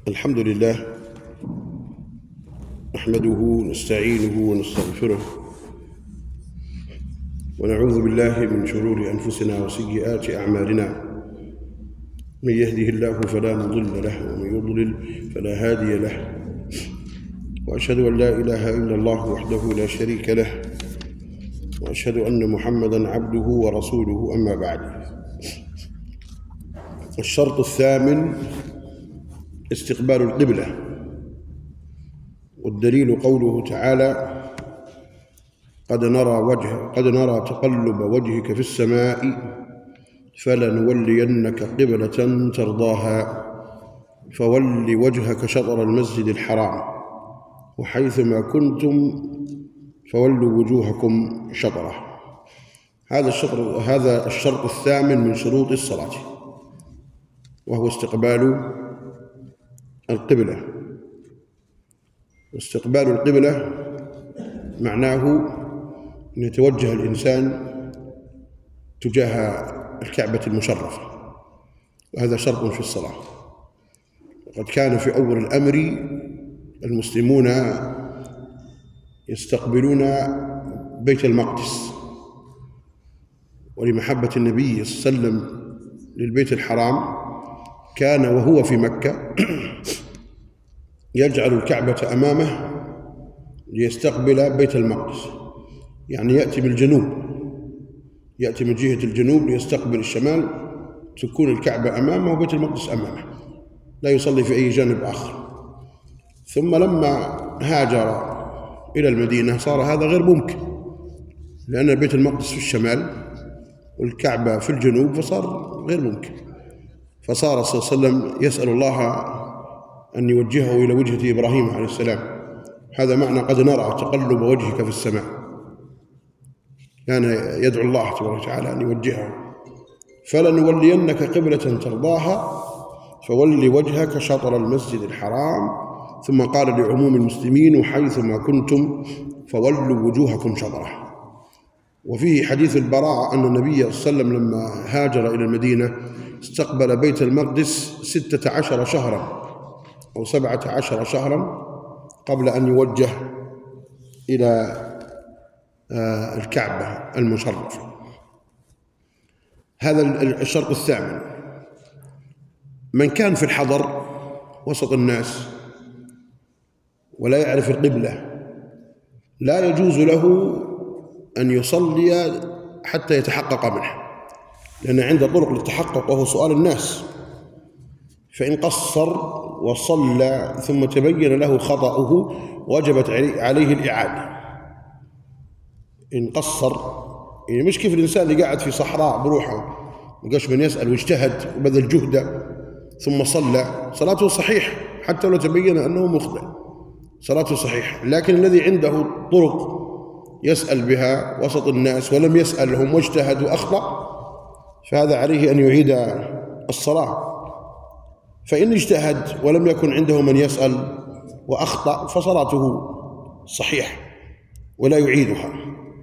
الحمد لله نحمده ونستعينه ونستغفره ونعوذ بالله من شرور أنفسنا وسيئات أعمالنا. من يهده الله فلا مضل له ومن يضلل فلا هادي له، وأشهد أن لا إله إلا الله وحده لا شريك له، وأشهد أن محمدًا عبده ورسوله. أما بعد، الشرط الثامن استقبال القبلة، والدليل قوله تعالى: قد نرى تقلب وجهك في السماء فلنولينك قبلة ترضاها فول وجهك شطر المسجد الحرام وحيثما كنتم فولوا وجوهكم شطره. هذا الشرط الثامن من شروط الصلاة، وهو استقبال القبلة. واستقبال القبلة معناه أن يتوجه الإنسان تجاه الكعبة المشرفة، وهذا شرط في الصلاة. وقد كان في أول الأمر المسلمون يستقبلون بيت المقدس، ولمحبة النبي صلى الله عليه وسلم للبيت الحرام كان وهو في مكة يجعل الكعبة أمامه ليستقبل بيت المقدس، يعني يأتي بالجنوب، يأتي من جهة الجنوب ليستقبل الشمال، تكون الكعبة أمامه وبيت المقدس أمامه، لا يصلي في أي جانب آخر. ثم لما هاجر إلى المدينة صار هذا غير ممكن، لأن بيت المقدس في الشمال والكعبة في الجنوب، فصار غير ممكن. فصار صلى الله عليه وسلم يسأل الله أن يوجهه إلى وجهة إبراهيم عليه السلام. هذا معنى قد نرى تقلب وجهك في السماء، كان يدعو الله تبارك وتعالى أن يوجهه. فلنولينك قبلة ترضاها فول وجهك شطر المسجد الحرام، ثم قال لعموم المسلمين: وحيثما كنتم فولوا وجوهكم شطره. وفيه حديث البراء أن النبي صلى الله عليه وسلم لما هاجر إلى المدينة استقبل بيت المقدس 16 شهرا أو 17 شهرا قبل أن يوجه إلى الكعبة المشرفة. هذا الشرط الثامن. من كان في الحضر وسط الناس ولا يعرف القبلة لا يجوز له أن يصلي حتى يتحقق منه، لأن عنده طرق للتحقق وهو سؤال الناس. فإن قصر وصلى ثم تبين له خطأه وجبت عليه الإعادة. إن قصر، يعني مش كيف الإنسان اللي قاعد في صحراء بروحه مقاش من يسأل واجتهد وبذل جهده ثم صلى، صلاته صحيح حتى لو تبين أنه مخطئ، صلاته صحيح. لكن الذي عنده طرق يسأل بها وسط الناس ولم يسألهم واجتهد وأخطأ، فهذا عليه أن يعيد الصلاة. فإن اجتهد ولم يكن عنده من يسأل وأخطأ فصلاته صحيح ولا يعيدها.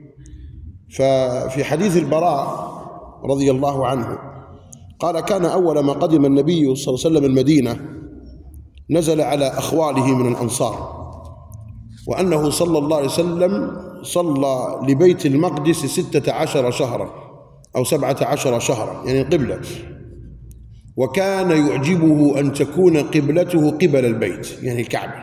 ففي حديث البراء رضي الله عنه قال: كان أول ما قدم النبي صلى الله عليه وسلم المدينة نزل على أخواله من الأنصار، وأنه صلى الله عليه وسلم صلى لبيت المقدس 16 شهرا أو 17 شهرا، يعني القبلة، وكان يعجبه أن تكون قبلته قبل البيت يعني الكعبة،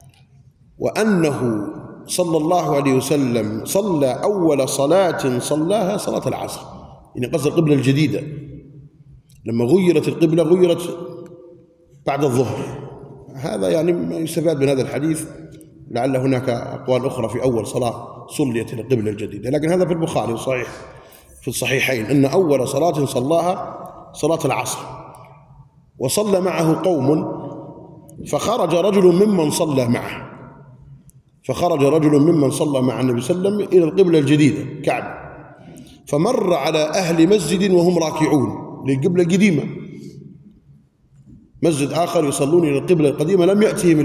وأنه صلى الله عليه وسلم صلى أول صلاة صلاها صلاة العصر، يعني قصد القبلة الجديدة. لما غيرت القبلة غيرت بعد الظهر. هذا يعني ما يستفاد من هذا الحديث، لعل هناك أقوال أخرى في أول صلاة صليت إلى القبلة الجديدة، لكن هذا في البخاري صحيح في الصحيحين أن أول صلاة صلاها صلاة العصر. وصلى معه قوم فخرج رجل ممن صلى معه، مع النبي صلى الله عليه وسلم إلى القبلة الجديدة كعبة، فمر على أهل مسجد وهم راكعون للقبلة القديمة، مسجد آخر يصلون إلى القبلة القديمة، لم يأتهم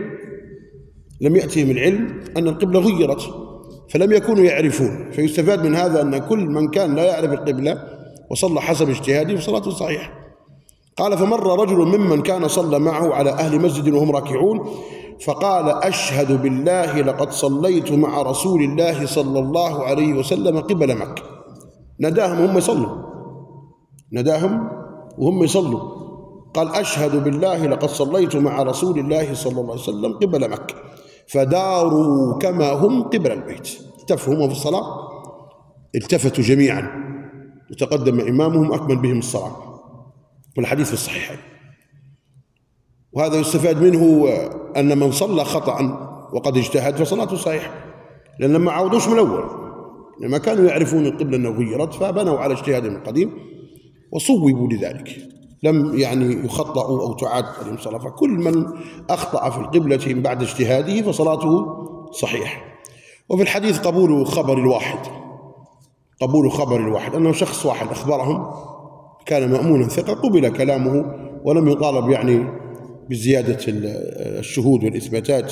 العلم أن القبلة غيرت، فلم يكونوا يعرفون. فيستفاد من هذا أن كل من كان لا يعرف القبلة وصلى حسب اجتهاده فصلاته صحيحة. قال فمر رجل ممن كان صلى معه على أهل مسجد وهم راكعون فقال أشهد بالله لقد صليت مع رسول الله صلى الله عليه وسلم قبل مكة. نداهم وهم يصلوا، نداهم وهم يصلوا، قال أشهد بالله لقد صليت مع رسول الله صلى الله عليه وسلم قبل مكة، فداروا كما هم قبل البيت. التفوا هم في الصلاة، التفتوا جميعا وتقدم إمامهم أكمل بهم الصلاة، والحديث في الصحيحين. وهذا يستفاد منه أن من صلى خطأ وقد اجتهد فصلاته صحيحة، لأن لما عودوش من الأول، لما كانوا يعرفون القبلة أنه غيرت فبنوا على اجتهادهم القديم وصوبوا لذلك، لم يعني يخطئوا أو تعاد عليهم صلاة. فكل من أخطأ في القبلة من بعد اجتهاده فصلاته صحيحة. وفي الحديث قبول خبر الواحد، قبول خبر الواحد، أنه شخص واحد أخبرهم كان مأمونا ثقة قبل كلامه ولم يطالب يعني بزيادة الشهود والإثباتات.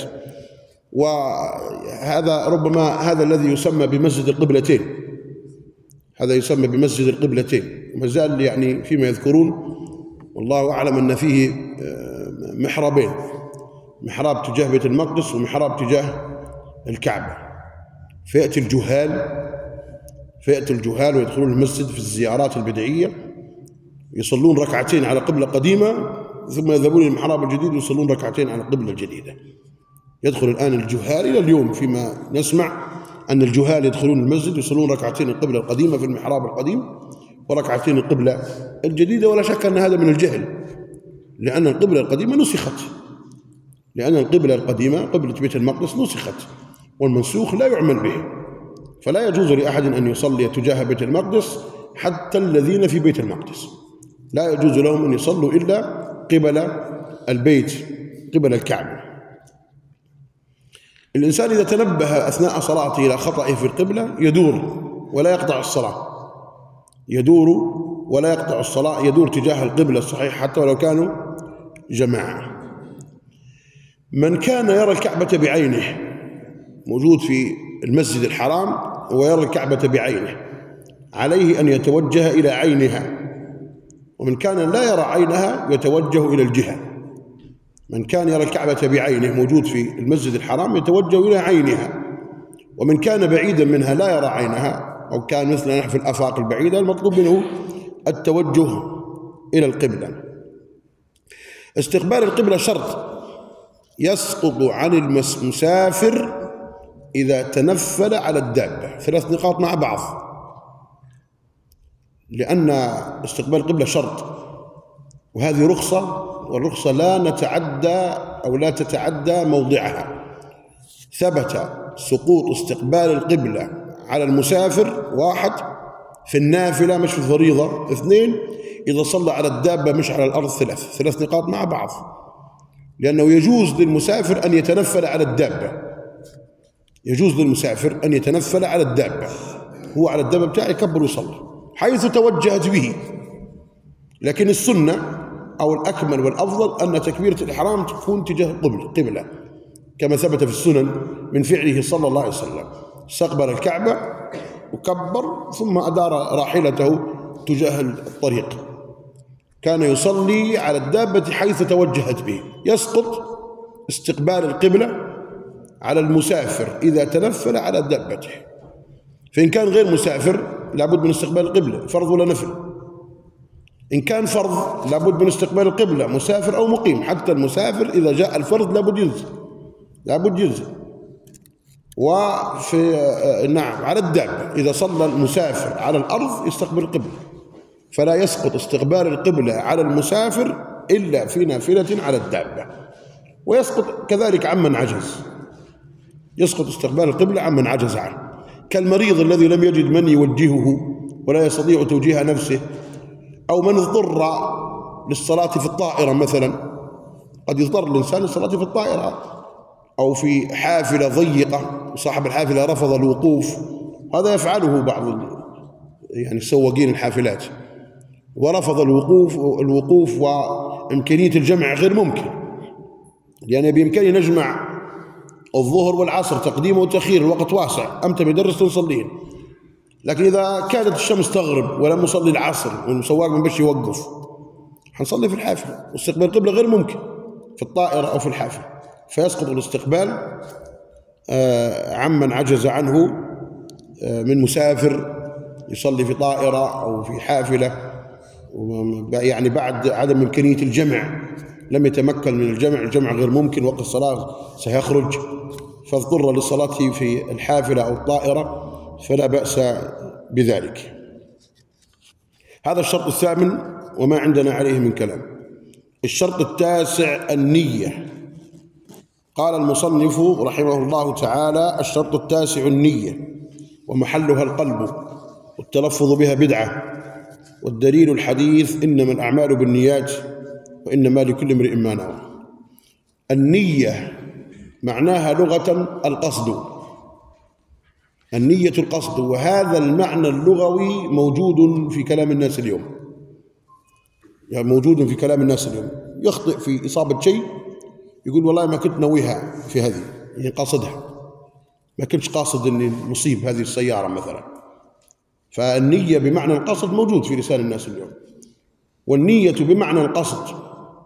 وهذا ربما هذا الذي يسمى بمسجد القبلتين، هذا يسمى بمسجد القبلتين. وما زال يعني فيما يذكرون والله أعلم أن فيه محرابين، محراب تجاه بيت المقدس ومحراب تجاه الكعبة. فيأتي الجهال ويدخلون المسجد في الزيارات البدعية، يصلون ركعتين على قبلة قديمة ثم يذهبون إلى المحراب الجديد ويصلون ركعتين على القبلة الجديدة. يدخل الآن الجهال إلى اليوم فيما نسمع أن الجهال يدخلون المسجد يصلون ركعتين القبلة القديمة في المحراب القديم وركعتين القبلة الجديدة. ولا شك أن هذا من الجهل، لأن القبلة القديمة نسخت، لأن القبلة القديمة قبلة بيت المقدس نسخت، والمنسوخ لا يعمل به، فلا يجوز لأحد أن يصلي تجاه بيت المقدس حتى الذين في بيت المقدس لا يجوز لهم أن يصلوا إلا قبل البيت، قبل الكعبة. الإنسان إذا تنبه أثناء صلاته إلى خطئه في القبلة يدور ولا يقطع الصلاة، يدور ولا يقطع الصلاة، يدور تجاه القبلة الصحيح حتى ولو كانوا جماعة. من كان يرى الكعبة بعينه موجود في المسجد الحرام ويرى الكعبة بعينه عليه أن يتوجه إلى عينها، ومن كان لا يرى عينها يتوجه إلى الجهة. من كان يرى الكعبة بعينه موجود في المسجد الحرام يتوجه إلى عينها، ومن كان بعيدا منها لا يرى عينها أو كان مثلنا نحن في الآفاق البعيدة المطلوب منه التوجه إلى القبلة. استقبال القبلة شرط يسقط عن المسافر إذا تنفل على الدابة. 3 نقاط مع بعض، لأن استقبال القبلة شرط، وهذه رخصة، والرخصة لا نتعدى أو لا تتعدى موضعها. ثبت سقوط استقبال القبلة على المسافر 1 في النافلة مش في الفريضة، 2 إذا صلى على الدابة مش على الأرض، 3 نقاط مع بعض، لأنه يجوز للمسافر أن يتنفل على الدابة، يجوز للمسافر أن يتنفل على الدابة، هو على الدابة بتاعه يكبر ويصلي حيث توجهت به. لكن السنة أو الأكمل والأفضل أن تكبيرة الإحرام تكون تجاه القبلة كما ثبت في السنن من فعله صلى الله عليه وسلم، استقبل الكعبة وكبر ثم أدار راحلته تجاه الطريق، كان يصلي على الدابة حيث توجهت به. يسقط استقبال القبلة على المسافر إذا تنفل على دابته. فإن كان غير مسافر لابد من استقبال القبلة، فرض ولا نفل. إن كان فرض لابد من استقبال القبلة، مسافر أو مقيم، حتى المسافر إذا جاء الفرض لابد ينزل. وفي نعم على الدابة إذا صلى المسافر على الأرض يستقبل القبلة، فلا يسقط استقبال القبلة على المسافر إلا في نافلة على الدابة. ويسقط كذلك عمن عجز، يسقط استقبال القبلة عمن عجز عنه، كالمريض الذي لم يجد من يوجهه ولا يستطيع توجيه نفسه، أو من اضطر للصلاة في الطائرة مثلا، قد يضطر الإنسان للصلاة في الطائرة أو في حافلة ضيقة وصاحب الحافلة رفض الوقوف، هذا يفعله بعض يعني سواقين الحافلات، ورفض الوقوف وإمكانية الجمع غير ممكن، لأن بإمكانه نجمع الظهر والعصر تقديم وتأخير، الوقت واسع، أمتى بيدرس تصلين. لكن إذا كادت الشمس تغرب ولم يصلي العصر والسواق ما بش يوقف حنصلي في الحافلة، واستقبال القبلة غير ممكن في الطائرة أو في الحافلة، فيسقط الاستقبال عمن عجز عنه من مسافر يصلي في طائرة أو في حافلة، يعني بعد عدم إمكانية الجمع، لم يتمكن من الجمع غير ممكن، وقت الصلاة سيخرج فاضطر للصلاة في الحافلة أو الطائرة، فلا بأس بذلك. هذا الشرط الثامن وما عندنا عليه من كلام. الشرط التاسع النية. قال المصنف رحمه الله تعالى: الشرط التاسع النية، ومحلها القلب، والتلفظ بها بدعة، والدليل الحديث: إنما الأعمال بالنيات وإنما لكل امرئ ما نوى. النية معناها لغة القصد، النية القصد، وهذا المعنى اللغوي موجود في كلام الناس اليوم، يعني موجود في كلام الناس اليوم. يخطئ في إصابة شيء يقول والله ما كنت نويها في هذه، يعني قاصدها، ما كنتش قاصد أني مصيب هذه السيارة مثلا. فالنية بمعنى القصد موجود في لسان الناس اليوم. والنية بمعنى القصد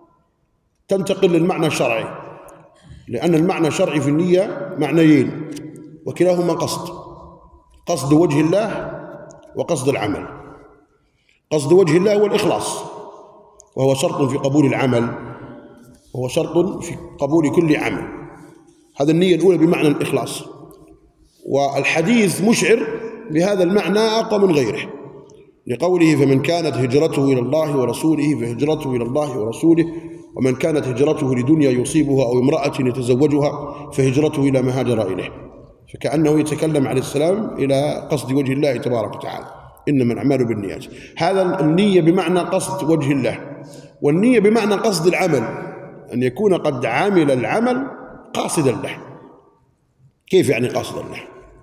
تنتقل للمعنى الشرعي، لأن المعنى الشرعي في النية معنيين وكلاهما قصد: قصد وجه الله وقصد العمل. قصد وجه الله هو الإخلاص، وهو شرط في قبول العمل، وهو شرط في قبول كل عمل. هذا النية الأولى بمعنى الإخلاص، والحديث مشعر بهذا المعنى أقوى من غيره، لقوله: فمن كانت هجرته إلى الله ورسوله فهجرته إلى الله ورسوله، ومن كانت هجرته لدنيا يصيبها أو امرأة يتزوجها فهجرته إلى ما هاجر إليه. فكأنه يتكلم عليه السلام إلى قصد وجه الله تبارك وتعالى: إنما الأعمال بالنيات. هذا النية بمعنى قصد وجه الله. والنية بمعنى قصد العمل، أن يكون قد عمل العمل قاصدا له. كيف يعني قاصدا له؟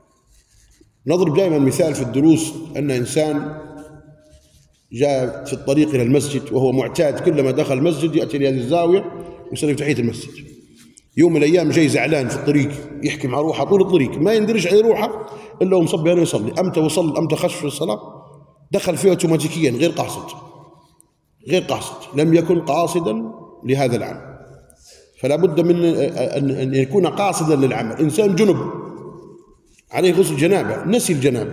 نضرب دائما مثال في الدروس، أن إنسان جاء في الطريق إلى المسجد وهو معتاد كلما دخل المسجد يأتي لهذه الزاوية ويصلي في تحية المسجد. يوم من الأيام جاي زعلان في الطريق يحكي مع روحه طول الطريق، ما يندرج على روحه إلا ومصبي أنه يصلي، أمتى وصل أمتى خش في الصلاة، دخل فيها اوتوماتيكيا غير قاصد، غير قاصد، لم يكن قاصدا لهذا العمل. فلا بد من أن يكون قاصدا للعمل. إنسان جنب عليه غسل جنابة، نسي الجنابة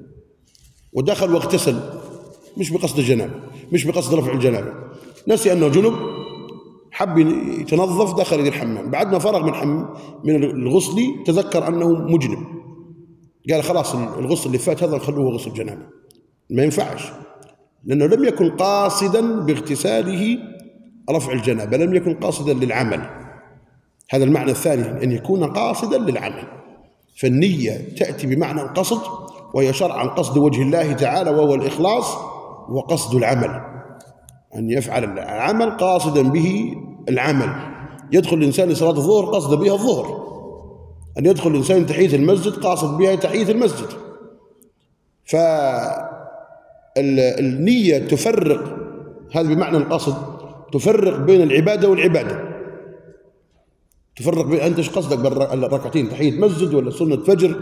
ودخل واغتسل، مش بقصد الجنابة، مش بقصد رفع الجنابة، نسي أنه جنب، حب يتنظف، دخل إلى الحمام، بعد ما فرغ من الغسل تذكر أنه مجنب، قال خلاص الغسل اللي فات هذا نخلوه غسل جنابة. ما ينفعش، لأنه لم يكن قاصدا باغتساله رفع الجنابة، لم يكن قاصدا للعمل. هذا المعنى الثاني، أن يكون قاصدا للعمل. فالنية تأتي بمعنى القصد، وهي شرعا قصد وجه الله تعالى وهو الإخلاص، وقصد العمل، أن يفعل العمل قاصدا به العمل. يدخل الإنسان صلاة الظهر قصد بها الظهر، أن يدخل الإنسان تحية المسجد قاصد بها تحية المسجد. فالنية تفرق، هذا بمعنى القصد، تفرق بين العبادة والعبادة. تفرق بين أنت ايش قصدك بالركعتين، تحية مسجد ولا سنة فجر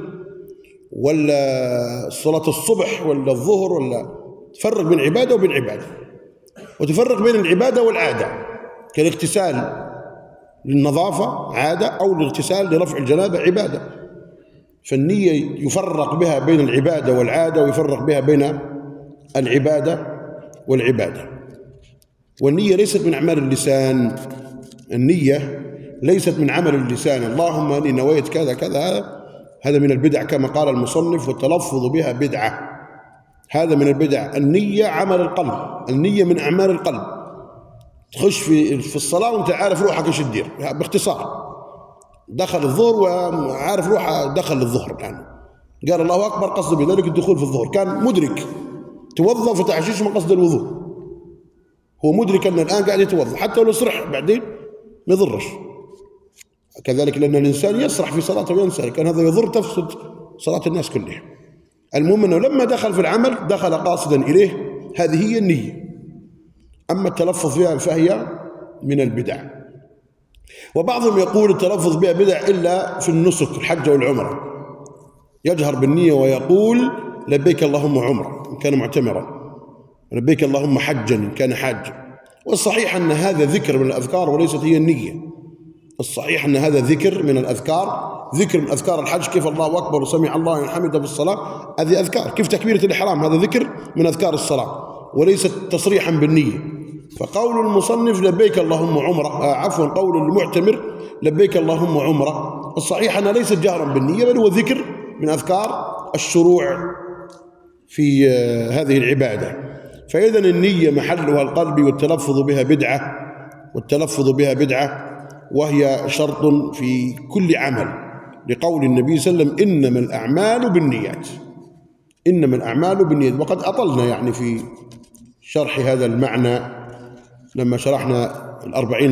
ولا صلاة الصبح ولا الظهر، ولا تفرق بين عبادة وبين عبادة. وتفرق بين العبادة والعادة، كالاغتسال للنظافة عادة، أو الاغتسال لرفع الجنابة عبادة. فالنية يفرق بها بين العبادة والعادة، ويفرق بها بين العبادة والعبادة. والنية ليست من أعمال اللسان، النية ليست من عمل اللسان، اللهم أني نويت كذا كذا، هذا من البدع كما قال المصنف: والتلفظ بها بدعة، هذا من البدع. النية عمل القلب، النية من أعمال القلب. تخش في الصلاة وانت عارف روحك ايش تدير. باختصار، دخل الظهر وعارف روحه دخل الظهر الآن، قال الله أكبر، قصد بذلك الدخول في الظهر، كان مدرك، توضأ فتحشيش من قصد الوضوء، هو مدرك أن الآن قاعد يتوضأ، حتى لو سرح بعدين ما يضرش. كذلك لأن الإنسان يسرح في صلاته وينسى، كان هذا يضر، تفسد صلاة الناس كلها. المهم أنه لما دخل في العمل دخل قاصدا إليه، هذه هي النية. أما التلفظ بها فهي من البدع. وبعضهم يقول التلفظ بها بدع إلا في النسك، الحج والعمرة، يجهر بالنية ويقول لبيك اللهم عمرة إن كان معتمرا، لبيك اللهم حجا إن كان حاجا، والصحيح أن هذا ذكر من الأذكار وليست هي النية. الصحيح أن هذا ذكر من الأذكار، ذكر من أذكار الحج، كيف الله أكبر وسمع الله لمن حمده في الصلاة، هذه أذكار. كيف تكبيرة الإحرام، هذا ذكر من أذكار الصلاة وليست تصريحا بالنية. فقول المصنف لبيك اللهم عمرة، قول المعتمر لبيك اللهم عمرة، الصحيح أنها ليست جهرا بالنية، بل هو ذكر من أذكار الشروع في هذه العبادة. فإذن النية محلها القلب، والتلفظ بها بدعة، وهي شرط في كل عمل، لقول النبي صلى الله عليه وسلم إنما الأعمال بالنيات. إنما الأعمال بالنيات. وقد أطلنا يعني في شرح هذا المعنى لما شرحنا الأربعين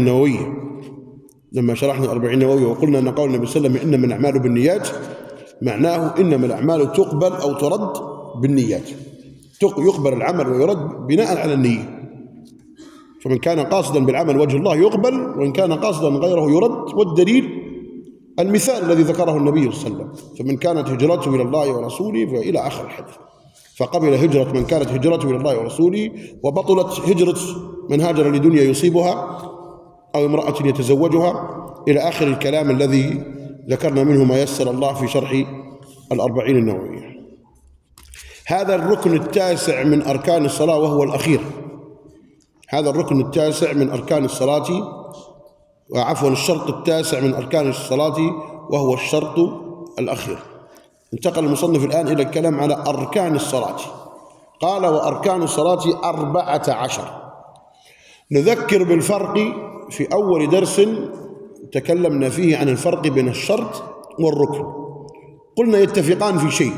النووية، وقلنا أن قول النبي صلى الله عليه وسلم إنما الأعمال بالنيات معناه إنما الأعمال تقبل أو ترد بالنيات، يقبل العمل ويرد بناء على النية. فمن كان قاصدا بالعمل وجه الله يقبل، وإن كان قاصدا غيره يرد. والدليل المثال الذي ذكره النبي صلى الله عليه وسلم: فمن كانت هجرته إلى الله ورسوله، فإلى آخر الحديث. فقبل هجرة من كانت هجرته إلى الله ورسوله، وبطلت هجرة من هاجر لدنيا يصيبها أو امرأة يتزوجها، إلى آخر الكلام الذي ذكرنا منه ما يسر الله في شرح الأربعين النووية. هذا الركن التاسع من أركان الصلاة وهو الأخير. هذا الركن التاسع من أركان الصلاة، الشرط التاسع من أركان الصلاة وهو الشرط الأخير. انتقل المصنف الآن إلى الكلام على أركان الصلاة. قال: وأركان الصلاة 14. نذكر بالفرق. في أول درس تكلمنا فيه عن الفرق بين الشرط والركن. قلنا يتفقان في شيء،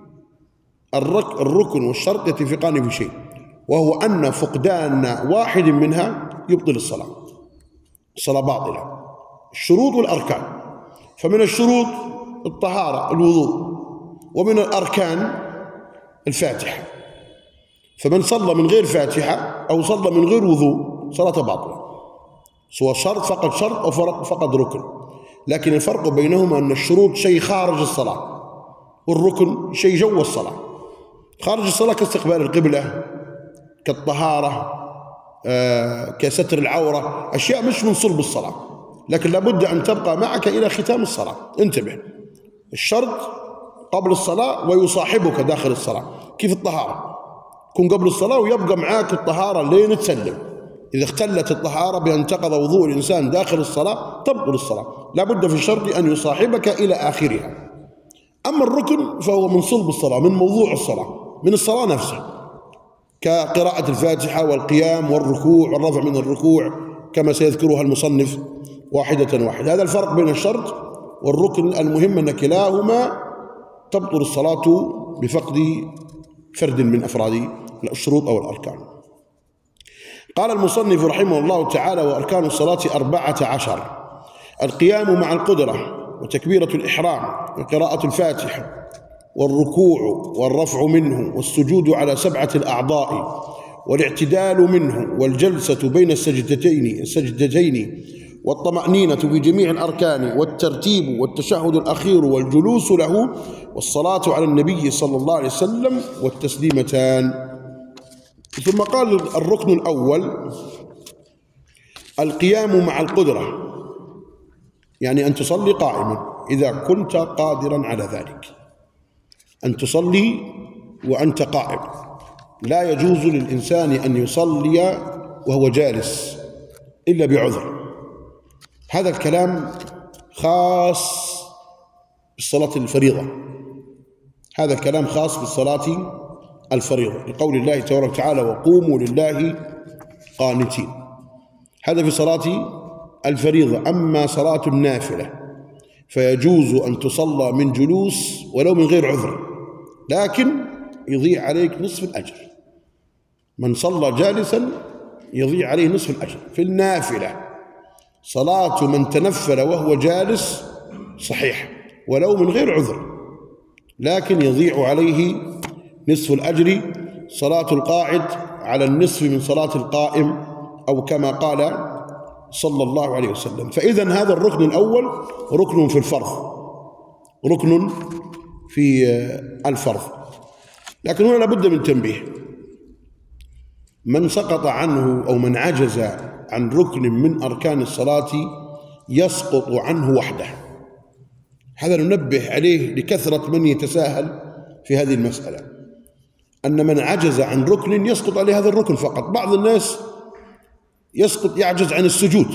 الركن والشرط يتفقان في شيء، وهو أن فقدان واحد منها يبطل الصلاة باطلة. الشروط والأركان. فمن الشروط الطهارة الوضوء، ومن الأركان الفاتحة. فمن صلى من غير فاتحة أو صلى من غير وضوء صلاة باطلة، سواء شرط فقط شرط أو فقط ركن. لكن الفرق بينهما أن الشروط شيء خارج الصلاة، والركن شيء جو الصلاة. خارج الصلاة كاستقبال القبلة، كالطهارة، كستر العورة، أشياء مش من صلب الصلاة، لكن لابد أن تبقى معك إلى ختام الصلاة. انتبه، الشرط قبل الصلاة ويصاحبك داخل الصلاة. كيف الطهارة؟ كن قبل الصلاة ويبقى معك الطهارة لين تسلم. إذا اختلت الطهارة بأن انتقض وضوء الإنسان داخل الصلاة تبطل الصلاة. لابد في الشرط أن يصاحبك إلى آخرها. أما الركن فهو من صلب الصلاة، من موضوع الصلاة، من الصلاة نفسها، كقراءة الفاتحة والقيام والركوع والرفع من الركوع، كما سيذكرها المصنف واحدة. هذا الفرق بين الشرط والركن. المهم أن كلاهما تبطل الصلاة بفقد فرد من أفراد الشروط أو الأركان. قال المصنف رحمه الله تعالى: وأركان الصلاة 14: القيام مع القدرة، وتكبيرة الإحرام، وقراءة الفاتحة، والركوع والرفع منه، والسجود على 7 الأعضاء، والاعتدال منه، والجلسة بين السجدتين، والطمأنينة في جميع الأركان، والترتيب والتشهد الأخير والجلوس له، والصلاة على النبي صلى الله عليه وسلم، والتسليمتان. ثم قال: الركن الأول القيام مع القدرة، يعني أن تصلي قائما إذا كنت قادرا على ذلك، أن تصلي وأنت قائم. لا يجوز للإنسان أن يصلي وهو جالس إلا بعذر. هذا الكلام خاص بالصلاة الفريضة، هذا الكلام خاص بالصلاة الفريضة، لقول الله تبارك وتعالى: وقوموا لله قانتين. هذا في صلاة الفريضة. أما صلاة النافلة فيجوز أن تصلى من جلوس ولو من غير عذر، لكن يضيع عليك نصف الأجر. من صلى جالسا يضيع عليه نصف الأجر. في النافلة صلاة من تنفل وهو جالس صحيح ولو من غير عذر، لكن يضيع عليه نصف الأجر. صلاة القاعد على النصف من صلاة القائم، أو كما قال صلى الله عليه وسلم. فإذا هذا الركن الأول ركن في الفرض، ركن في الفرض. لكن هنا لابد من تنبيه. من سقط عنه أو من عجز عن ركن من أركان الصلاة يسقط عنه وحده. هذا ننبه عليه لكثرة من يتساهل في هذه المسألة، أن من عجز عن ركن يسقط عليه هذا الركن فقط. بعض الناس يعجز عن السجود،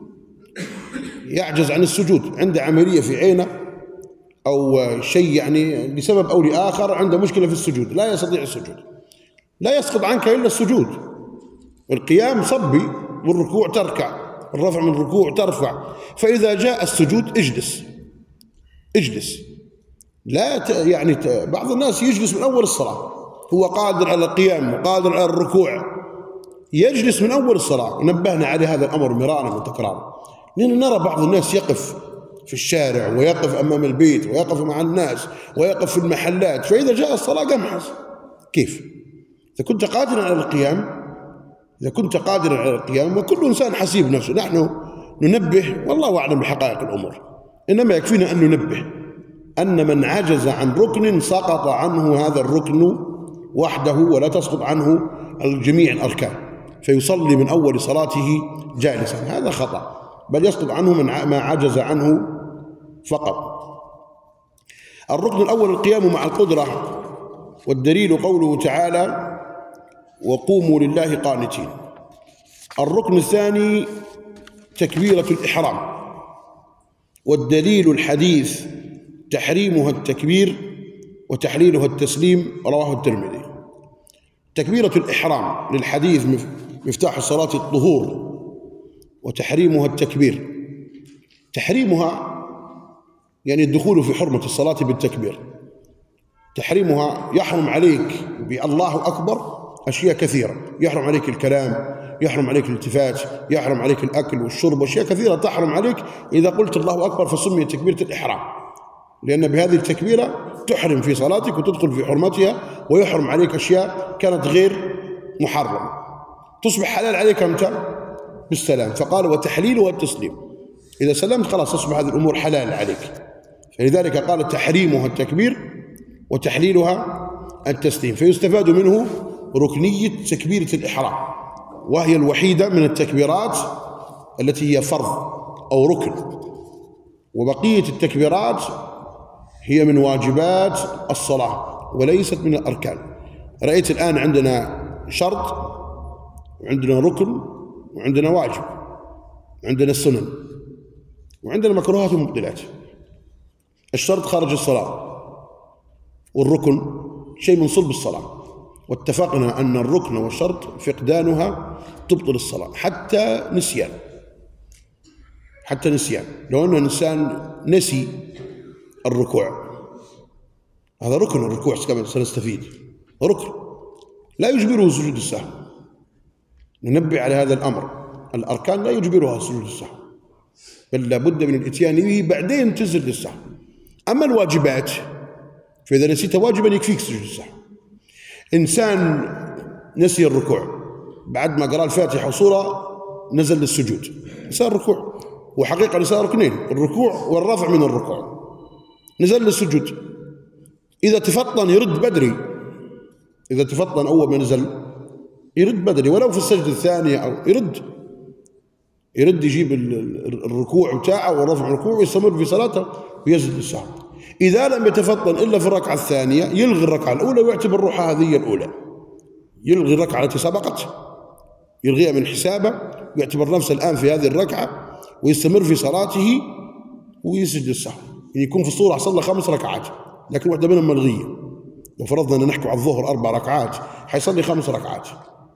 يعجز عن السجود، عنده عملية في عينه أو شيء يعني لسبب أو لآخر عنده مشكلة في السجود، لا يستطيع السجود، لا يسقط عنك إلا السجود. القيام صبي، والركوع تركع، الرفع من الركوع ترفع، فإذا جاء السجود اجلس. لا يعني بعض الناس يجلس من أول الصلاة، هو قادر على القيام وقادر على الركوع، يجلس من أول الصلاة. نبهنا على هذا الأمر مرارا وتكرارا، لأن نرى بعض الناس يقف في الشارع ويقف أمام البيت ويقف مع الناس ويقف في المحلات، فإذا جاء الصلاة قمحص. كيف؟ إذا كنت قادرا على القيام، وكل إنسان حسيب نفسه. نحن ننبه والله أعلم بحقائق الأمور، إنما يكفينا أن ننبه أن من عجز عن ركن سقط عنه هذا الركن وحده، ولا تسقط عنه الجميع الأركان، فيصلي من أول صلاته جالسا. هذا خطأ، بل يسقط عنه ما عجز عنه فقط. الركن الأول القيام مع القدرة، والدليل قوله تعالى: وقوموا لله قانتين. الركن الثاني تكبيرة الإحرام، والدليل الحديث تحريمها التكبير وتحليلها التسليم، رواه الترمذي. تكبيرة الإحرام للحديث مفتاح الصلاة الطهور، وتحريمها التكبير. تحريمها يعني الدخول في حرمة الصلاة بالتكبير. تحريمها يحرم عليك بالله أكبر أشياء كثيرة، يحرم عليك الكلام، يحرم عليك الالتفات، يحرم عليك الأكل والشرب، أشياء كثيرة تحرم عليك إذا قلت الله أكبر، فسمي تكبيرة الإحرام، لأن بهذه التكبيرة تحرم في صلاتك وتدخل في حرمتها، ويحرم عليك أشياء كانت غير محرمة، تصبح حلال عليك أمتى؟ بالسلام. فقال: وتحليلها التسليم، إذا سلمت خلاص تصبح هذه الأمور حلال عليك. فلذلك قال: تحريمها التكبير وتحليلها التسليم. فيستفاد منه ركنية تكبيرة الإحرام، وهي الوحيدة من التكبيرات التي هي فرض أو ركن، وبقية التكبيرات هي من واجبات الصلاة وليست من الأركان. رأيت الآن عندنا شرط وعندنا ركن وعندنا واجب وعندنا السنن وعندنا مكروهات ومبطلات. الشرط خارج الصلاة، والركن شيء من صلب الصلاة، واتفقنا أن الركن والشرط فقدانها تبطل الصلاة حتى نسيان. لو أن الإنسان نسي الركوع، هذا ركن، الركوع كما سنستفيد ركن لا يجبره سجود السهو. ننبه على هذا الأمر، الأركان لا يجبرها سجود السهو، بل لابد من الاتيان به بعدين تسجد السهو. أما الواجبات فإذا نسيت واجبا يكفيك سجود السهو. إنسان نسي الركوع، بعد ما قرأ الفاتحة وسورة نزل للسجود، نسى الركوع، وحقيقة نسى ركنين، الركوع والرفع من الركوع، نزل للسجود. إذا تفطن يرد بدري، إذا تفطن أول ما نزل يرد بدري، ولو في السجدة الثانية أو يرد يجيب الركوع بتاعه ورفع الركوع ويستمر في صلاته ويسجد للسهو. إذا لم يتفطن إلا في الركعة الثانية يلغي الركعة الأولى ويعتبر روحها هذه الأولى، يلغي الركعة التي سبقت، يلغيها من حسابه ويعتبر نفسه الآن في هذه الركعة ويستمر في صلاته ويسجد للسهو. يعني يكون في الصورة صلى 5 ركعات لكن واحدة منهم ملغية. لو فرضنا أن نحكي على الظهر 4 ركعات حيصلي 5 ركعات.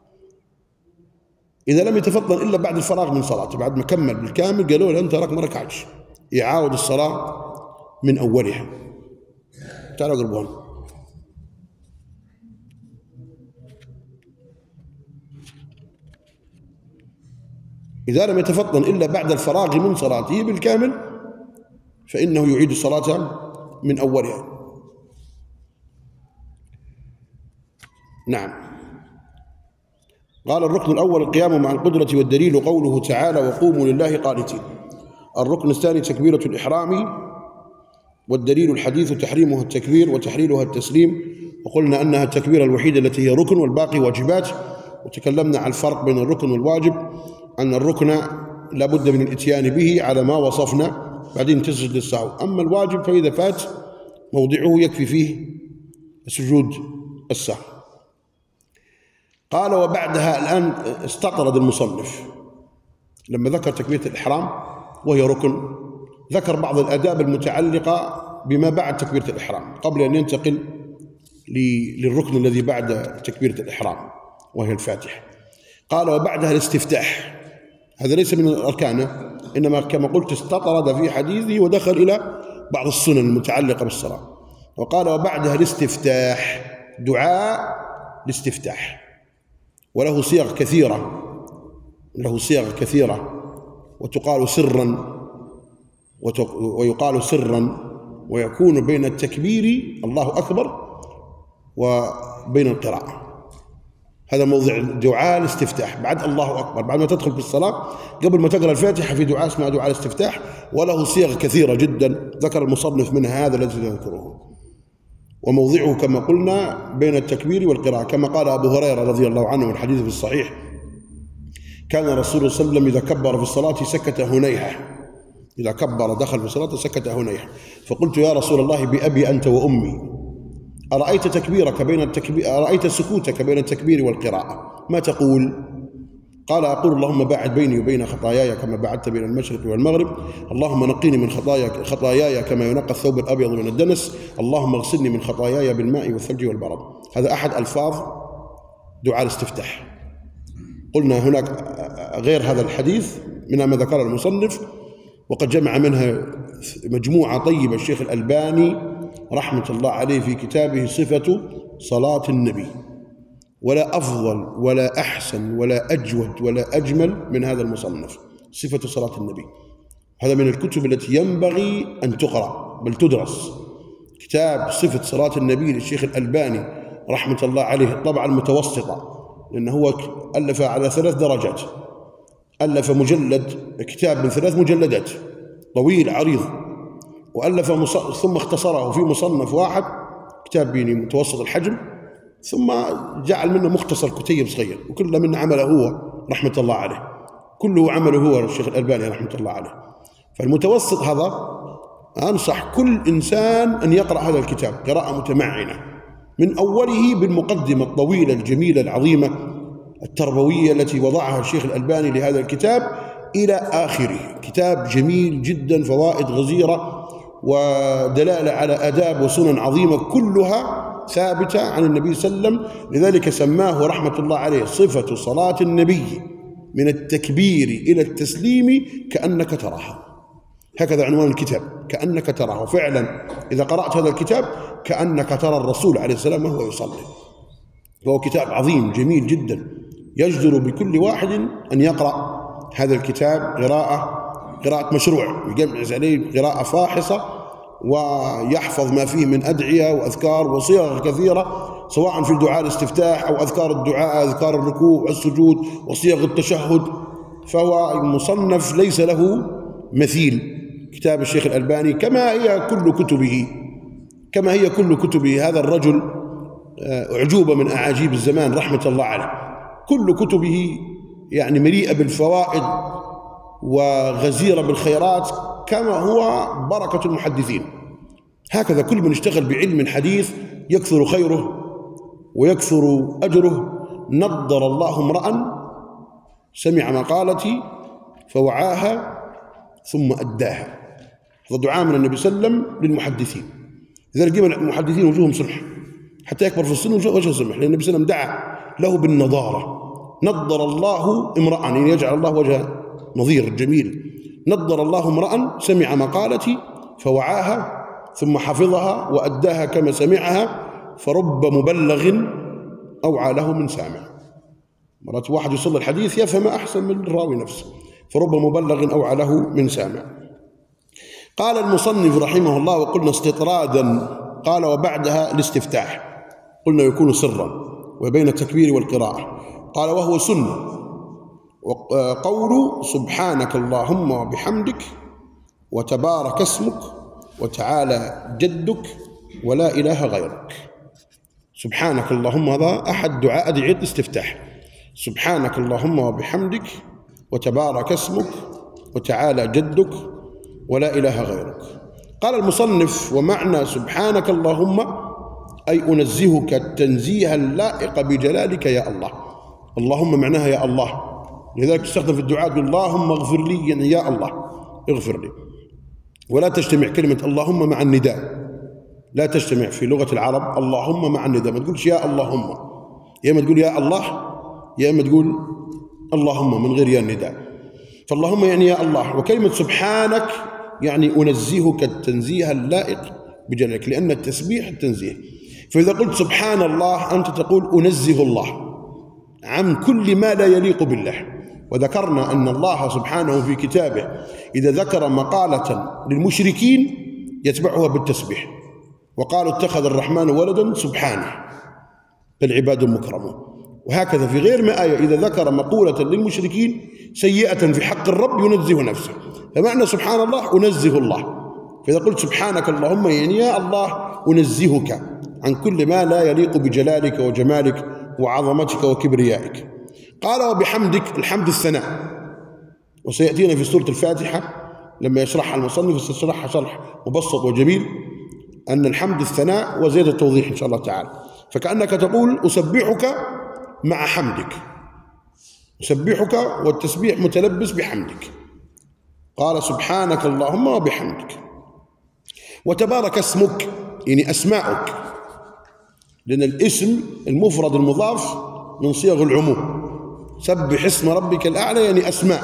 إذا لم يتفطن إلا بعد الفراغ من صلاته، بعد ما كمل بالكامل قالوا له أنت راك ما ركعتش، يعاود الصلاة من أولها. تعالوا قربون. إذا لم يتفطن إلا بعد الفراغ من صلاته بالكامل فإنه يعيد الصلاة من أولها. نعم. قال: الركن الأول القيام مع القدرة، والدليل قوله تعالى: وقوموا لله قانتين. الركن الثاني تكبيرة الإحرام، والدليل الحديث تحريمها التكبير وتحليلها التسليم، وقلنا أنها التكبيرة الوحيدة التي هي ركن والباقي واجبات. وتكلمنا عن الفرق بين الركن والواجب، أن الركن لابد من الإتيان به على ما وصفنا، بعدين تسجد للسهو. أما الواجب فإذا فات موضعه يكفي فيه سجود السهو. قال وبعدها، الآن استطرد المصنف لما ذكر تكبيرة الإحرام وهي ركن، ذكر بعض الآداب المتعلقة بما بعد تكبيرة الإحرام قبل أن ينتقل للركن الذي بعد تكبيرة الإحرام وهي الفاتحة. قال وبعدها الاستفتاح، هذا ليس من الأركان، إنما كما قلت استطرد في حديثه ودخل إلى بعض السنن المتعلقة بالصلاة. وقال وبعدها الاستفتاح، دعاء الاستفتاح، وله صيغ كثيرة، وتقال سرا ويقال سرا، ويكون بين التكبير الله أكبر وبين القراءة. هذا موضع دعاء الاستفتاح بعد الله أكبر، بعد ما تدخل في الصلاة قبل ما تقرأ الفاتحة في دعاء اسمه دعاء الاستفتاح، وله صيغ كثيرة جدا ذكر المصنف منها هذا الذي نذكره. وموضعه كما قلنا بين التكبير والقراءة، كما قال أبو هريرة رضي الله عنه والحديث في الصحيح: كان رسول الله صلى الله عليه وسلم إذا كبر في الصلاة سكت هنيهة، إذا كبر دخل في الصلاة سكت هنيهة. فقلت يا رسول الله بأبي أنت وأمي، أرأيت سكوتك بين التكبير والقراءة ما تقول؟ قال أقول اللهم باعد بيني وبين خطاياي كما باعدت بين المشرق والمغرب، اللهم نقيني من خطاياي كما ينقى الثوب الأبيض من الدنس، اللهم اغسلني من خطاياي بالماء والثلج والبرد. هذا أحد ألفاظ دعاء الاستفتاح. قلنا هناك غير هذا الحديث منها ما ذكر المصنف، وقد جمع منها مجموعة طيبة الشيخ الألباني رحمة الله عليه في كتابه صفة صلاة النبي، ولا أفضل ولا أحسن ولا أجود ولا أجمل من هذا المصنف صفة صلاة النبي. هذا من الكتب التي ينبغي أن تقرأ بل تدرس، كتاب صفة صلاة النبي للشيخ الألباني رحمة الله عليه، الطبعة المتوسطة، لأنه هو ألف على 3 درجات، ألف مجلد كتاب من 3 مجلدات طويل عريض، وألف ثم اختصره في مصنف واحد، كتاب بيني متوسط الحجم، ثم جعل منه مختصر كتيب صغير، وكل من عمله هو رحمة الله عليه، كله عمله هو الشيخ الألباني رحمة الله عليه. فالمتوسط هذا أنصح كل إنسان أن يقرأ هذا الكتاب قراءة متمعنة، من أوله بالمقدمة الطويلة الجميلة العظيمة التربوية التي وضعها الشيخ الألباني لهذا الكتاب إلى آخره. كتاب جميل جدا، فوائد غزيرة ودلالة على آداب وسنن عظيمة كلها ثابتة عن النبي صلى الله عليه وسلم، لذلك سماه رحمة الله عليه صفة صلاة النبي من التكبير إلى التسليم كأنك تراها. هكذا عنوان الكتاب، كأنك تراه. فعلا إذا قرأت هذا الكتاب كأنك ترى الرسول عليه السلام وهو يصلي. فهو كتاب عظيم جميل جدا، يجدر بكل واحد أن يقرأ هذا الكتاب قراءة مشروع، يجمع عليه قراءة فاحصة، ويحفظ ما فيه من أدعية وأذكار وصيغ كثيرة، سواء في دعاء الاستفتاح أو أذكار الدعاء، أذكار الركوع والسجود وصيغ التشهد. فهو المصنف ليس له مثيل كتاب الشيخ الألباني، كما هي كل كتبه. هذا الرجل أعجوبة من أعاجيب الزمان رحمة الله عليه، كل كتبه يعني مليئة بالفوائد وغزيرة بالخيرات، كما هو بركة المحدثين. هكذا كل من اشتغل بعلم الحديث يكثر خيره ويكثر أجره. نضر الله امرأ سمع مقالتي فوعاها ثم أداها. هذا دعاء من النبي صلى الله عليه وسلم للمحدثين، لذلك جمع المحدثين وجوههم سمح حتى يكبر في السن وجهه سمح، لأن النبي صلى الله عليه وسلم دعا له بالنضارة. نضر الله امرأ، يعني يجعل الله وجه نظير جميل. نضر الله امرأ سمع مقالتي فوعاها ثم حفظها وأداها كما سمعها، فرب مبلغ أوعى له من سامع. مرات واحد يصل الحديث يفهم أحسن من الراوي نفسه، فرب مبلغ أوعى له من سامع. قال المصنف رحمه الله: وقلنا استطرادا. قال وبعدها الاستفتاح، قلنا يكون سرا وبين التكبير والقراءة. قال وهو سنة، وقول سبحانك اللهم وبحمدك وتبارك اسمك وتعالى جدك ولا إله غيرك. سبحانك اللهم هذا أحد دعاء أدعية الاستفتاح. سبحانك اللهم وبحمدك وتبارك اسمك وتعالى جدك ولا إله غيرك. قال المصنف: ومعنى سبحانك اللهم أي أنزهك التنزيه اللائق بجلالك يا الله. اللهم معناها يا الله، لذلك تستخدم في الدعاء تقول اللهم اغفر لي، يعني يا الله اغفر لي. ولا تجتمع كلمة اللهم مع النداء، لا تجتمع في لغة العرب اللهم مع النداء، ما تقولش يا اللهم، يا اما تقول يا الله يا اما تقول اللهم من غير يا النداء. فاللهم يعني يا الله، وكلمة سبحانك يعني أنزهك التنزيه اللائق بجلالك، لأن التسبيح التنزيه. فإذا قلت سبحان الله أنت تقول أنزه الله عن كل ما لا يليق بالله. وذكرنا أن الله سبحانه في كتابه إذا ذكر مقالة للمشركين يتبعها بالتسبيح، وقالوا اتخذ الرحمن ولدا سبحانه فالعباد المكرمون. وهكذا في غير ما آية إذا ذكر مقولة للمشركين سيئة في حق الرب ينزه نفسه، فمعنى سبحان الله أنزه الله. فإذا قلت سبحانك اللهم يعني يا الله أنزهك عن كل ما لا يليق بجلالك وجمالك وعظمتك وكبريائك. قال وبحمدك، الحمد الثناء، وسيأتينا في سورة الفاتحة لما يشرحها المصنف يشرحها شرح مبسط وجميل أن الحمد الثناء وزيادة التوضيح إن شاء الله تعالى. فكأنك تقول أسبحك مع حمدك، أسبحك والتسبيح متلبس بحمدك. قال سبحانك اللهم وبحمدك وتبارك اسمك، يعني أسماؤك، لأن الاسم المفرد المضاف من صيغ العموم. سبح اسم ربك الأعلى يعني أسماء،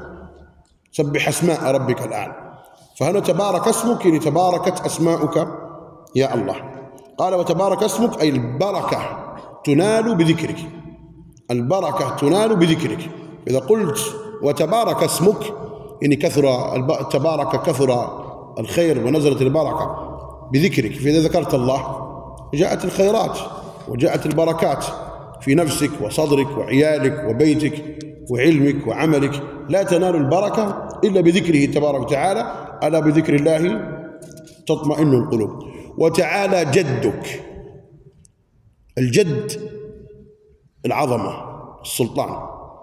سبح أسماء ربك الأعلى. فهنا تبارك اسمك يعني تباركت أسماؤك يا الله. قال وتبارك اسمك أي البركة تنال بذكرك، البركة تنال بذكرك. إذا قلت وتبارك اسمك يعني كثر تبارك كثر الخير ونزلت البركة بذكرك. فإذا ذكرت الله جاءت الخيرات وجاءت البركات في نفسك وصدرك وعيالك وبيتك وعلمك وعملك. لا تنال البركة إلا بذكره تبارك وتعالى، ألا بذكر الله تطمئن القلوب. وتعالى جدك، الجد العظمة السلطان،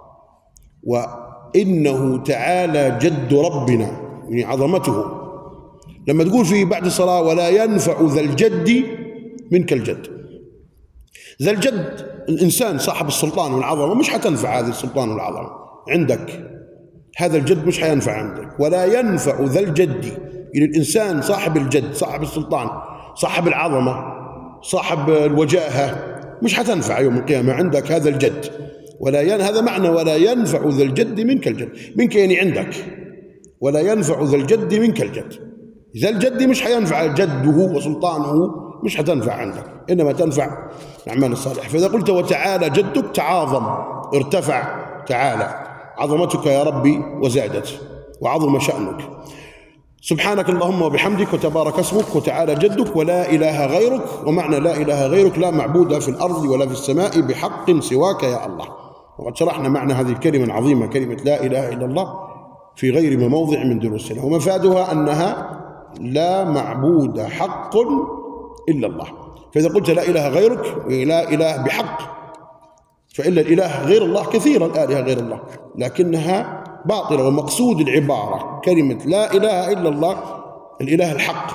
وإنه تعالى جد ربنا يعني عظمته. لما تقول في بعد الصلاة ولا ينفع ذا الجد منك الجد، ذا الجد الإنسان صاحب السلطان والعظمة مش حتنفع هذا السلطان والعظمة عندك، هذا الجد مش حينفع عندك. ولا ينفع ذا الجد يعني الإنسان صاحب الجد صاحب السلطان صاحب العظمة صاحب الوجاهة مش حتنفع يوم القيامة عندك هذا الجد. هذا معنى ولا ينفع ذا الجد منك الجد، منك يعني عندك. ولا ينفع ذا الجد منك الجد، ذا الجد مش حينفع جده وسلطانه مش حتنفع عندك، إنما تنفع الأعمال الصالحة. فإذا قلت وتعالى جدك تعاظم ارتفع تعالى عظمتك يا ربي وزادت وعظم شأنك. سبحانك اللهم وبحمدك وتبارك اسمك وتعالى جدك ولا إله غيرك. ومعنى لا إله غيرك لا معبود في الأرض ولا في السماء بحق سواك يا الله. وقد شرحنا معنى هذه الكلمة العظيمة كلمة لا إله إلا الله في غير موضع من دروسنا، ومفادها أنها لا معبود حق إلا الله. فإذا قلت لا إله غيرك لا إله بحق، فإلا الإله غير الله كثيرا الآلهة غير الله لكنها باطلة. ومقصود العبارة كلمة لا إله إلا الله الإله الحق،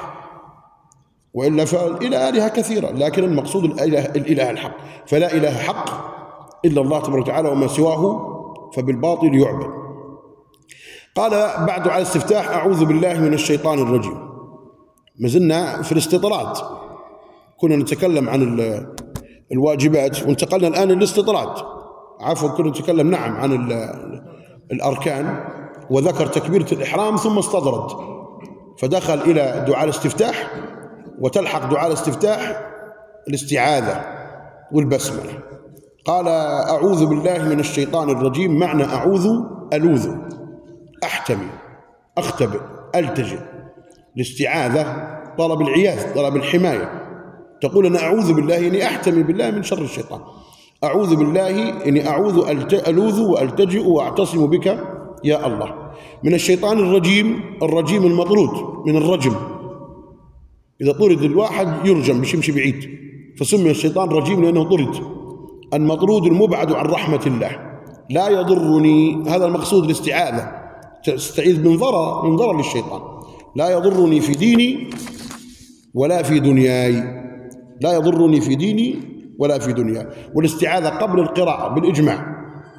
وإلا فالآلهة كثيرة لكن المقصود الإله الحق. فلا إله حق إلا الله تبارك وتعالى وما سواه فبالباطل يعبد. قال بعد على الاستفتاح أعوذ بالله من الشيطان الرجيم. ما زلنا في الاستطراد، كنا نتكلم عن الواجبات وانتقلنا الآن للاستطراد. عفوا كنا نتكلم نعم عن الأركان وذكر تكبيرة الإحرام ثم استطرد فدخل إلى دعاء الاستفتاح، وتلحق دعاء الاستفتاح الاستعاذة والبسملة. قال أعوذ بالله من الشيطان الرجيم، معنى أعوذ ألوذ أحتمي أختبئ ألتجئ. الاستعاذة طلب العياذ طلب الحماية، تقول أنا أعوذ بالله يعني أحتمي بالله من شر الشيطان. أعوذ بالله يعني أعوذ ألوذ وألتجئ وأعتصم بك يا الله من الشيطان الرجيم. الرجيم المطرود من الرجم، إذا طرد الواحد يرجم بيمشي بعيد، فسمي الشيطان رجيم لأنه طرد. المطرود المبعد عن رحمة الله. لا يضرني، هذا المقصود الاستعاذة، تستعيذ من ضرر للشيطان. لا يضرني في ديني ولا في دنياي، لا يضرني في ديني ولا في دنياي. والاستعاذة قبل القراءة بالإجماع،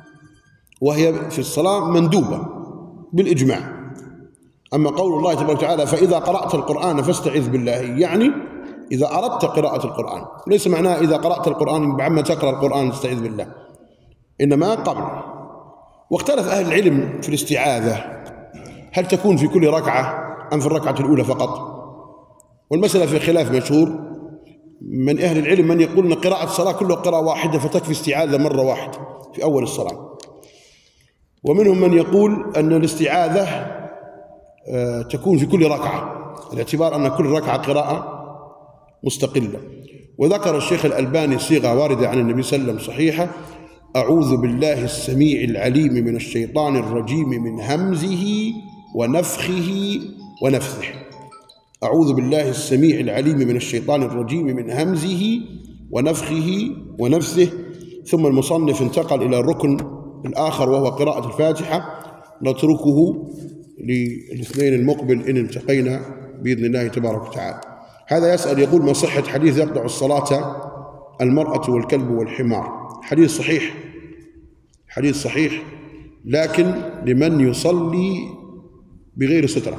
وهي في الصلاة مندوبة بالإجماع. أما قول الله تبارك وتعالى فإذا قرأت القرآن فاستعذ بالله، يعني إذا أردت قراءة القرآن، ليس معناه إذا قرأت القرآن بعما تقرأ القرآن استعذ بالله، إنما قبل. واختلف أهل العلم في الاستعاذة، هل تكون في كل ركعة أم في الركعة الأولى فقط؟ والمسألة في خلاف مشهور من أهل العلم، من يقول أن قراءة الصلاة كلها قراءة واحدة فتكفي استعاذة مرة واحدة في أول الصلاة، ومنهم من يقول أن الاستعاذة تكون في كل ركعة، الاعتبار أن كل ركعة قراءة مستقلة. وذكر الشيخ الألباني صيغة واردة عن النبي صلى الله عليه وسلم صحيحة: أعوذ بالله السميع العليم من الشيطان الرجيم من همزه ونفخه ونفثه. أعوذ بالله السميع العليم من الشيطان الرجيم من همزه ونفخه ونفثه. ثم المصنف انتقل إلى الركن الآخر وهو قراءة الفاتحة، نتركه للاثنين المقبل إن التقينا بإذن الله تبارك وتعالى. هذا يسأل يقول: ما صحة حديث يقطع الصلاة المرأة والكلب والحمار؟ حديث صحيح، حديث صحيح، لكن لمن يصلي بغير سترة،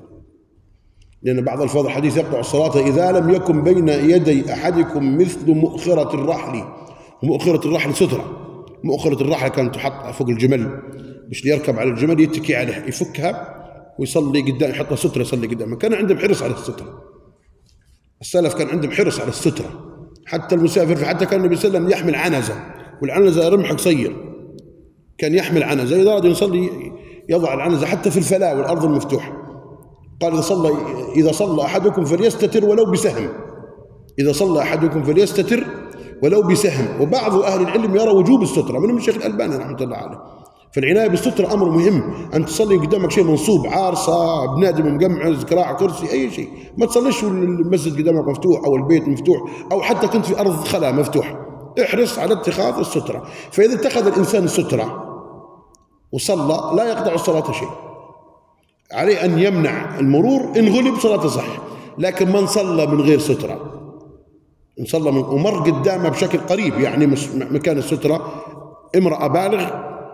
لأن بعض الفاظ الحديث يقطع الصلاة إذا لم يكن بين يدي أحدكم مثل مؤخرة الرحل. ومؤخرة الرحل سترة، مؤخرة الرحل كانت تحط فوق الجمل مش ليركب على الجمل يتكي عليه، يفكها ويصلي قدام، يحطها سترة يصلي قدامه. كان عندهم حرص على السترة، السلف كان عندهم حرص على السترة. حتى المسافر، حتى كان النبي صلى الله عليه وسلم يحمل عنزة، والعنزة رمح قصير، كان يحمل عنزة، إذا أراد يصلي يضع العنزة حتى في الفلاة والأرض المفتوحة. قال: إذا صلى أحدكم فليستتر ولو بسهم، إذا صلى أحدكم فليستتر ولو بسهم. وبعض أهل العلم يرى وجوب السترة، منهم الشيخ الألباني رحمة الله عليه. فالعناية بالسترة أمر مهم. أن تصلي قدامك شيء منصوب، عارصة، بنادم مجمعز، كراع كرسي، أي شيء، ما تصليش المسجد قدامك مفتوح أو البيت مفتوح، أو حتى كنت في أرض خلا مفتوح. احرص على اتخاذ السترة. فإذا اتخذ الإنسان السترة وصلى لا يقطع الصلاة شيء، عليه أن يمنع المرور، إن غلب صلاته صح. لكن من صلى من غير سترة، إن صلى ومر قدامه بشكل قريب، يعني مكان السترة امرأة بالغ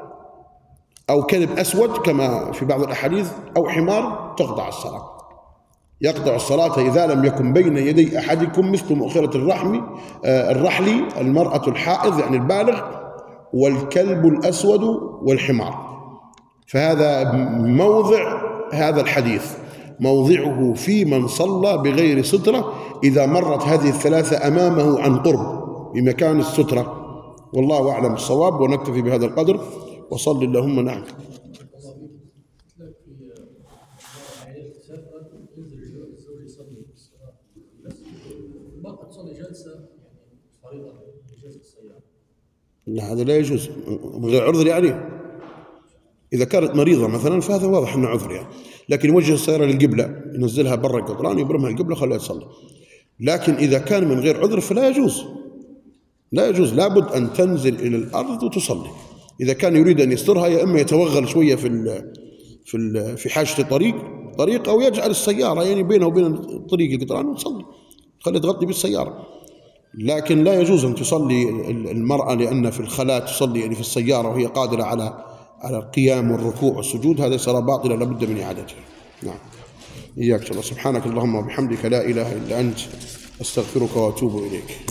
أو كلب أسود كما في بعض الأحاديث أو حمار، تقطع الصلاة. يقطع الصلاة إذا لم يكن بين يدي أحدكم مثل مؤخرة الرحل، المرأة الحائض يعني البالغ، والكلب الأسود والحمار. فهذا موضع هذا الحديث، موضعه في من صلى بغير سترة إذا مرت هذه الثلاثة أمامه عن قرب بمكان السترة. والله أعلم الصواب، ونكتفي بهذا القدر. وصل اللهم. نعم. لا، هذا لا يجوز من غير عذر. يعني إذا كانت مريضة مثلا فهذا واضح أنه عذر يعني، لكن يوجه السيارة للقبلة، ينزلها برا القطران يبرمها القبلة خليها تصلي. لكن إذا كان من غير عذر فلا يجوز، لا يجوز، لابد أن تنزل إلى الأرض وتصلي. إذا كان يريد أن يسترها، يا إما يتوغل شوية في حاشة طريق، أو يجعل السيارة يعني بينه وبين طريق القطران وتصلي، خليها تغطي بالسيارة. لكن لا يجوز أن تصلي المرأة لأن في الخلاء تصلي يعني في السيارة وهي قادرة على القيام والركوع والسجود، هذا صار باطلا لابد من إعادته. نعم. إياك الله. سبحانك اللهم وبحمدك، لا إله إلا أنت، أستغفرك وأتوب إليك.